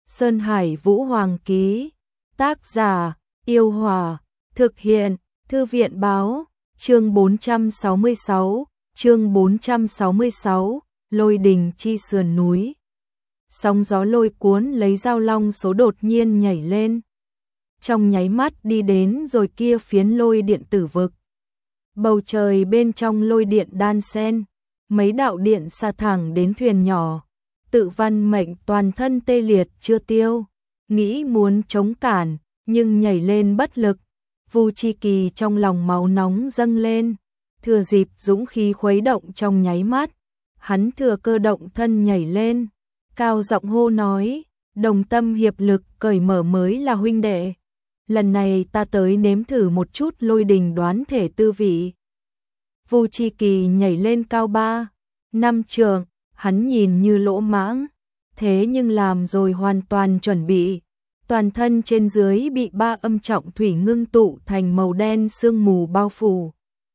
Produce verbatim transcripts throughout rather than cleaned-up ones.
Sơn Hải Vũ Hoàng ký. Tác giả: Yêu Hòa. Thực hiện: Thư viện báo. Chương bốn trăm sáu mươi sáu. Chương bốn trăm sáu mươi sáu. Lôi đình chi sườn núi. Sóng gió lôi cuốn lấy Giao Long số đột nhiên nhảy lên. Trong nháy mắt đi đến rồi kia phiến lôi điện tử vực. Bầu trời bên trong lôi điện đan xen, mấy đạo điện xa thẳng đến thuyền nhỏ. Tự Văn Mệnh toàn thân tê liệt chưa tiêu, nghĩ muốn chống cản, nhưng nhảy lên bất lực. Vu Chi Kỳ trong lòng máu nóng dâng lên, thừa dịp dũng khí khuấy động trong nháy mắt, hắn thừa cơ động thân nhảy lên, cao giọng hô nói: đồng tâm hiệp lực, cởi mở mới là huynh đệ. Lần này ta tới nếm thử một chút lôi đình đoán thể tư vị. Vu Chi Kỳ nhảy lên cao ba, năm trượng, hắn nhìn như lỗ mãng, thế nhưng làm rồi hoàn toàn chuẩn bị. Toàn thân trên dưới bị ba âm trọng thủy ngưng tụ thành màu đen sương mù bao phủ.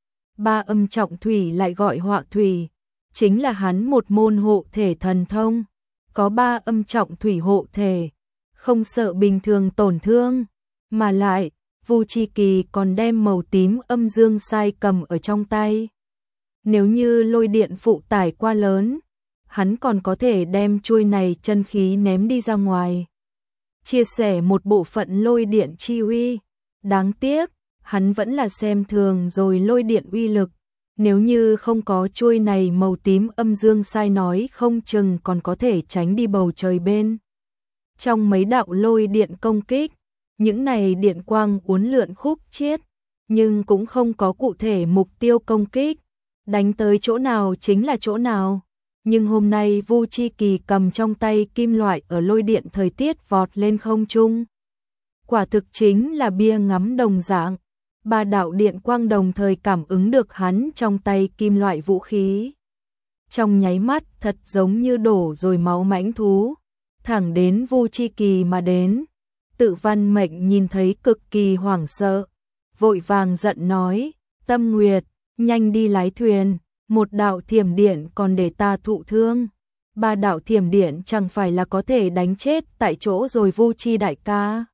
Ba âm trọng thủy lại gọi họa thủy, chính là hắn một môn hộ thể thần thông. Có ba âm trọng thủy hộ thể, không sợ bình thường tổn thương, mà lại, Vu Chi Kỳ còn đem màu tím âm dương sai cầm ở trong tay. Nếu như lôi điện phụ tải quá lớn, hắn còn có thể đem chuôi này chân khí ném đi ra ngoài, chia sẻ một bộ phận lôi điện chi uy. Đáng tiếc, hắn vẫn là xem thường rồi lôi điện uy lực. Nếu như không có chuôi này màu tím âm dương sai nói không chừng còn có thể tránh đi bầu trời bên. Trong mấy đạo lôi điện công kích, những này điện quang uốn lượn khúc chiết, nhưng cũng không có cụ thể mục tiêu công kích, đánh tới chỗ nào chính là chỗ nào. Nhưng hôm nay Vu Chi Kỳ cầm trong tay kim loại ở lôi điện thời tiết vọt lên không trung. Quả thực chính là bia ngắm đồng dạng. Ba đạo điện quang đồng thời cảm ứng được hắn trong tay kim loại vũ khí. Trong nháy mắt thật giống như đổ rồi máu mãnh thú, thẳng đến Vu Chi Kỳ mà đến. Tự Văn Mệnh nhìn thấy cực kỳ hoảng sợ, vội vàng giận nói: Tâm Nguyệt, nhanh đi lái thuyền, một đạo thiểm điện còn để ta thụ thương. Ba đạo thiểm điện chẳng phải là có thể đánh chết tại chỗ rồi Vu Chi đại ca.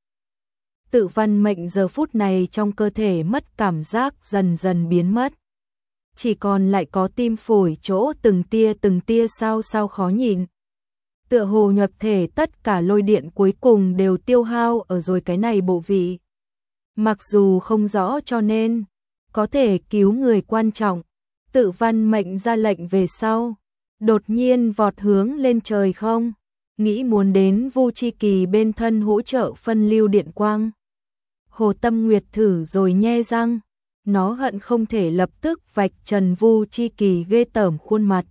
Tự Văn Mệnh giờ phút này trong cơ thể mất cảm giác dần dần biến mất. Chỉ còn lại có tim phổi chỗ từng tia từng tia sao sao khó nhìn. Tựa hồ nhập thể tất cả lôi điện cuối cùng đều tiêu hao ở rồi cái này bộ vị. Mặc dù không rõ cho nên, có thể cứu người quan trọng. Tự Văn Mệnh ra lệnh về sau, đột nhiên vọt hướng lên trời không, nghĩ muốn đến Vu Chi Kỳ bên thân hỗ trợ phân lưu điện quang. Hồ Tâm Nguyệt thử rồi nhe răng, nó hận không thể lập tức vạch trần Vu Chi Kỳ ghê tởm khuôn mặt.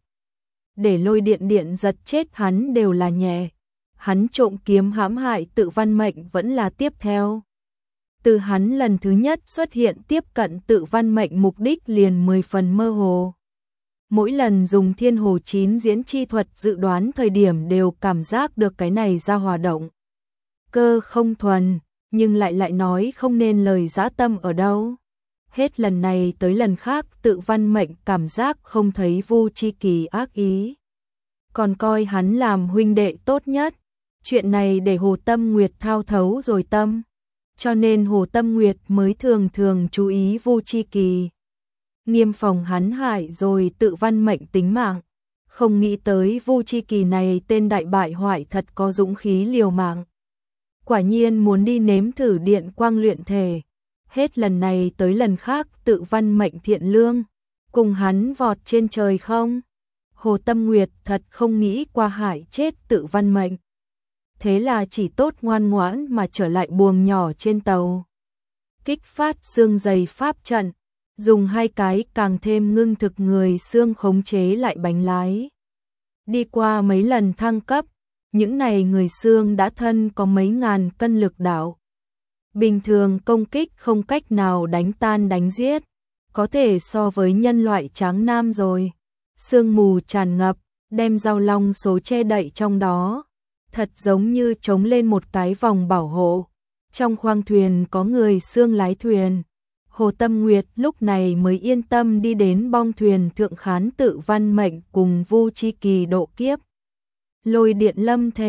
Để lôi điện điện giật chết hắn đều là nhẹ, hắn trộm kiếm hãm hại Tự Văn Mệnh vẫn là tiếp theo. Từ hắn lần thứ nhất xuất hiện tiếp cận Tự Văn Mệnh mục đích liền mười phần mơ hồ. Mỗi lần dùng Thiên Hồ chín diễn chi thuật dự đoán thời điểm đều cảm giác được cái này ra hòa động. Cơ không thuần, nhưng lại lại nói không nên lời dã tâm ở đâu. Hết lần này tới lần khác Tự Văn Mệnh cảm giác không thấy Vu Chi Kỳ ác ý, còn coi hắn làm huynh đệ tốt nhất. Chuyện này để Hồ Tâm Nguyệt thao thấu rồi tâm, cho nên Hồ Tâm Nguyệt mới thường thường chú ý Vu Chi Kỳ, nghiêm phòng hắn hại rồi Tự Văn Mệnh tính mạng. Không nghĩ tới Vu Chi Kỳ này tên đại bại hoại thật có dũng khí liều mạng, quả nhiên muốn đi nếm thử điện quang luyện thể. Hết lần này tới lần khác Tự Văn Mệnh thiện lương, cùng hắn vọt trên trời không. Hồ Tâm Nguyệt thật không nghĩ qua hại chết Tự Văn Mệnh, thế là chỉ tốt ngoan ngoãn mà trở lại buồng nhỏ trên tàu. Kích phát xương dày pháp trận, dùng hai cái càng thêm ngưng thực người xương khống chế lại bánh lái. Đi qua mấy lần thăng cấp, những này người xương đã thân có mấy ngàn cân lực đạo. Bình thường công kích không cách nào đánh tan đánh giết, có thể so với nhân loại tráng nam rồi. Sương mù tràn ngập, đem Giao Long số che đậy trong đó, thật giống như chống lên một cái vòng bảo hộ. Trong khoang thuyền có người xương lái thuyền. Hồ Tâm Nguyệt lúc này mới yên tâm đi đến bong thuyền thượng khán Tự Văn Mệnh cùng Vu Chi Kỳ độ kiếp. Lôi điện lâm thể,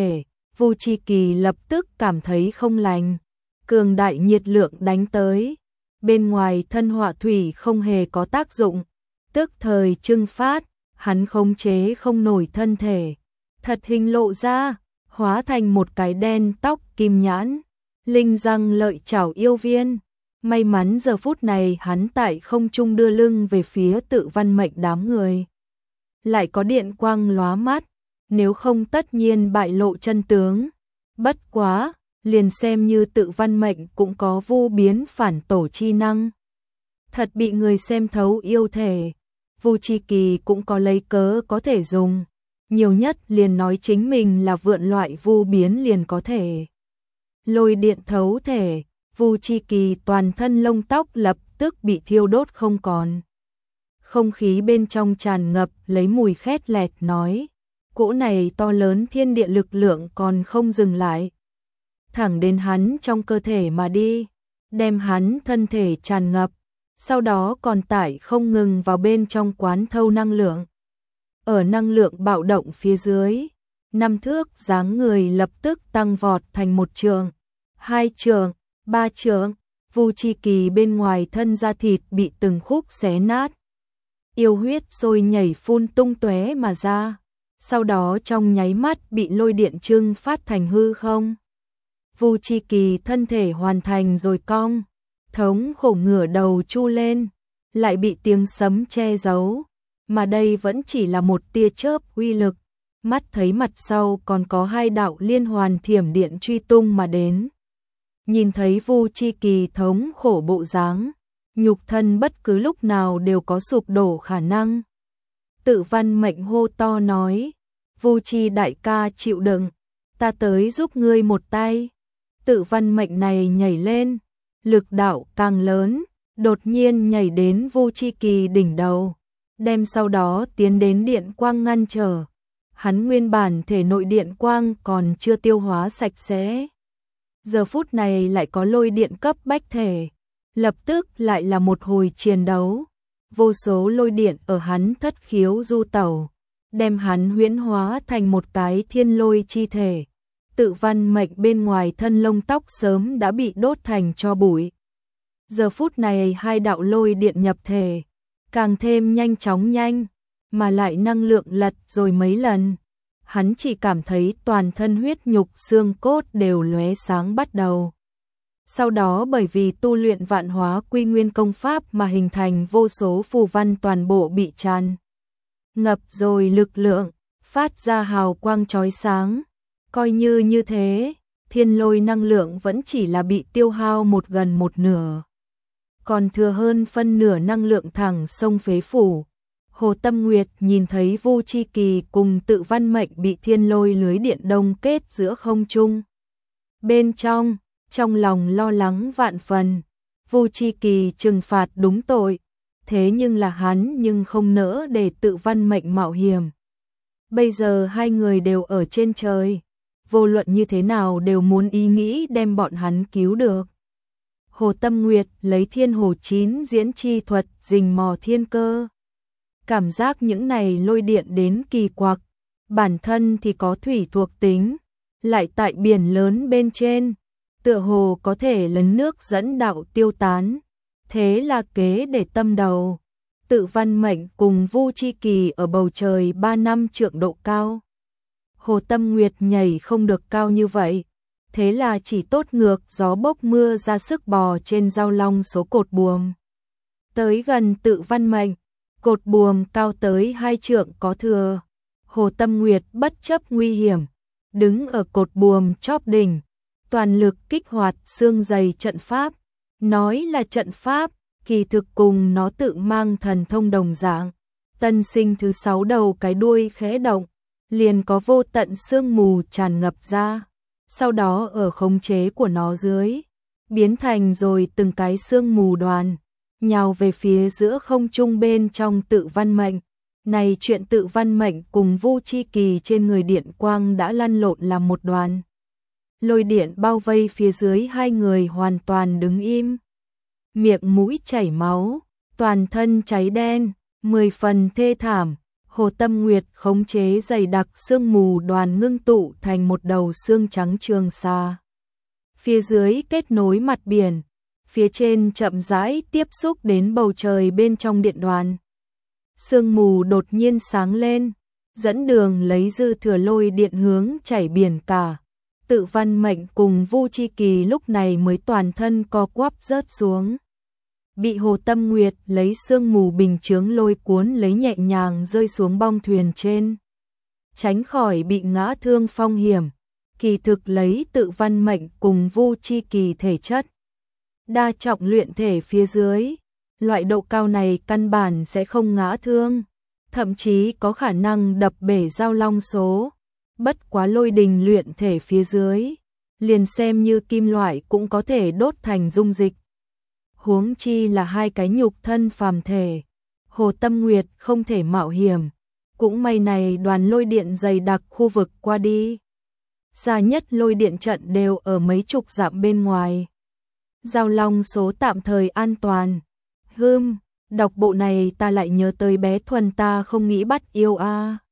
Vu Chi Kỳ lập tức cảm thấy không lành, cường đại nhiệt lượng đánh tới. Bên ngoài thân hỏa thủy không hề có tác dụng, tức thời trưng phát, hắn khống chế không nổi thân thể, thật hình lộ ra, hóa thành một cái đen tóc kim nhãn, linh răng lợi chảo yêu viên. May mắn giờ phút này hắn tại không trung đưa lưng về phía Tự Văn Mệnh đám người. Lại có điện quang lóa mắt, nếu không tất nhiên bại lộ chân tướng. Bất quá, liền xem như Tự Văn Mệnh cũng có vô biến phản tổ chi năng. Thật bị người xem thấu yêu thể, Vu Chi Kỳ cũng có lấy cớ có thể dùng. Nhiều nhất liền nói chính mình là vượn loại vu biến liền có thể. Lôi điện thấu thể, Vu Chi Kỳ toàn thân lông tóc lập tức bị thiêu đốt không còn. Không khí bên trong tràn ngập lấy mùi khét lẹt nói. Cỗ này to lớn thiên địa lực lượng còn không dừng lại. Thẳng đến hắn trong cơ thể mà đi, đem hắn thân thể tràn ngập, sau đó còn tải không ngừng vào bên trong quán thâu năng lượng. Ở năng lượng bạo động phía dưới, năm thước dáng người lập tức tăng vọt thành một trường, hai trường, ba trường, Vu Chi Kỳ bên ngoài thân da thịt bị từng khúc xé nát. Yêu huyết sôi nhảy phun tung tóe mà ra, sau đó trong nháy mắt bị lôi điện trưng phát thành hư không. Vu Chi Kỳ thân thể hoàn thành rồi cong, thống khổ ngửa đầu chu lên, lại bị tiếng sấm che giấu, mà đây vẫn chỉ là một tia chớp uy lực, mắt thấy mặt sau còn có hai đạo liên hoàn thiểm điện truy tung mà đến. Nhìn thấy Vu Chi Kỳ thống khổ bộ dáng, nhục thân bất cứ lúc nào đều có sụp đổ khả năng. Tự Văn Mệnh hô to nói, Vu Chi đại ca chịu đựng, ta tới giúp ngươi một tay. Tự Văn Mệnh này nhảy lên, lực đạo càng lớn, đột nhiên nhảy đến Vu Chi Kỳ đỉnh đầu, đem sau đó tiến đến điện quang ngăn trở. Hắn nguyên bản thể nội điện quang còn chưa tiêu hóa sạch sẽ, giờ phút này lại có lôi điện cấp bách thể, lập tức lại là một hồi chiến đấu. Vô số lôi điện ở hắn thất khiếu du tẩu, đem hắn huyễn hóa thành một cái thiên lôi chi thể. Tự Văn Mệnh bên ngoài thân lông tóc sớm đã bị đốt thành tro bụi. Giờ phút này hai đạo lôi điện nhập thể, càng thêm nhanh chóng nhanh, mà lại năng lượng lật rồi mấy lần. Hắn chỉ cảm thấy toàn thân huyết nhục xương cốt đều lóe sáng bắt đầu. Sau đó bởi vì tu luyện vạn hóa quy nguyên công pháp mà hình thành vô số phù văn toàn bộ bị tràn ngập rồi lực lượng, phát ra hào quang chói sáng. Coi như như thế, thiên lôi năng lượng vẫn chỉ là bị tiêu hao một gần một nửa. Còn thừa hơn phân nửa năng lượng thẳng sông phế phủ. Hồ Tâm Nguyệt nhìn thấy Vu Chi Kỳ cùng Tự Văn Mệnh bị thiên lôi lưới điện đông kết giữa không trung. Bên trong, trong lòng lo lắng vạn phần, Vu Chi Kỳ trừng phạt đúng tội, thế nhưng là hắn nhưng không nỡ để Tự Văn Mệnh mạo hiểm. Bây giờ hai người đều ở trên trời, vô luận như thế nào đều muốn ý nghĩ đem bọn hắn cứu được. Hồ Tâm Nguyệt lấy Thiên Hồ Chín diễn chi thuật rình mò thiên cơ. Cảm giác những này lôi điện đến kỳ quặc, bản thân thì có thủy thuộc tính, lại tại biển lớn bên trên, tựa hồ có thể lấn nước dẫn đạo tiêu tán. Thế là kế để tâm đầu. Tự Văn Mệnh cùng Vu Chi Kỳ ở bầu trời ba năm trượng độ cao. Hồ Tâm Nguyệt nhảy không được cao như vậy, thế là chỉ tốt ngược gió bốc mưa ra sức bò trên giao long số cột buồm. Tới gần Tự Văn Mệnh, cột buồm cao tới hai trượng có thừa. Hồ Tâm Nguyệt bất chấp nguy hiểm, đứng ở cột buồm chóp đỉnh, toàn lực kích hoạt xương dày trận pháp. Nói là trận pháp, kỳ thực cùng nó tự mang thần thông đồng dạng. Tân sinh thứ sáu đầu cái đuôi khẽ động, liền có vô tận sương mù tràn ngập ra, sau đó ở khống chế của nó dưới, biến thành rồi từng cái sương mù đoàn, nhào về phía giữa không trung bên trong Tự Văn Mệnh. Này chuyện Tự Văn Mệnh cùng Vu Chi Kỳ trên người điện quang đã lăn lộn làm một đoàn. Lôi điện bao vây phía dưới hai người hoàn toàn đứng im. Miệng mũi chảy máu, toàn thân cháy đen, mười phần thê thảm. Hồ Tâm Nguyệt khống chế dày đặc sương mù đoàn ngưng tụ thành một đầu xương trắng trường xa. Phía dưới kết nối mặt biển, phía trên chậm rãi tiếp xúc đến bầu trời bên trong điện đoàn. Sương mù đột nhiên sáng lên, dẫn đường lấy dư thừa lôi điện hướng chảy biển cả. Tự Văn Mệnh cùng Vu Chi Kỳ lúc này mới toàn thân co quắp rớt xuống. Bị Hồ Tâm Nguyệt lấy sương mù bình chướng lôi cuốn lấy nhẹ nhàng rơi xuống bong thuyền trên. Tránh khỏi bị ngã thương phong hiểm, kỳ thực lấy Tự Văn Mệnh cùng Vu Chi Kỳ thể chất. Đa trọng luyện thể phía dưới, loại độ cao này căn bản sẽ không ngã thương, thậm chí có khả năng đập bể giao long số. Bất quá lôi đình luyện thể phía dưới, liền xem như kim loại cũng có thể đốt thành dung dịch. Huống chi là hai cái nhục thân phàm thể, Hồ Tâm Nguyệt không thể mạo hiểm, cũng may này đoàn lôi điện dày đặc khu vực qua đi. Xa nhất lôi điện trận đều ở mấy chục dặm bên ngoài. Giao long số tạm thời an toàn. Hưm, đọc bộ này ta lại nhớ tới bé Thuần ta không nghĩ bắt yêu a. À.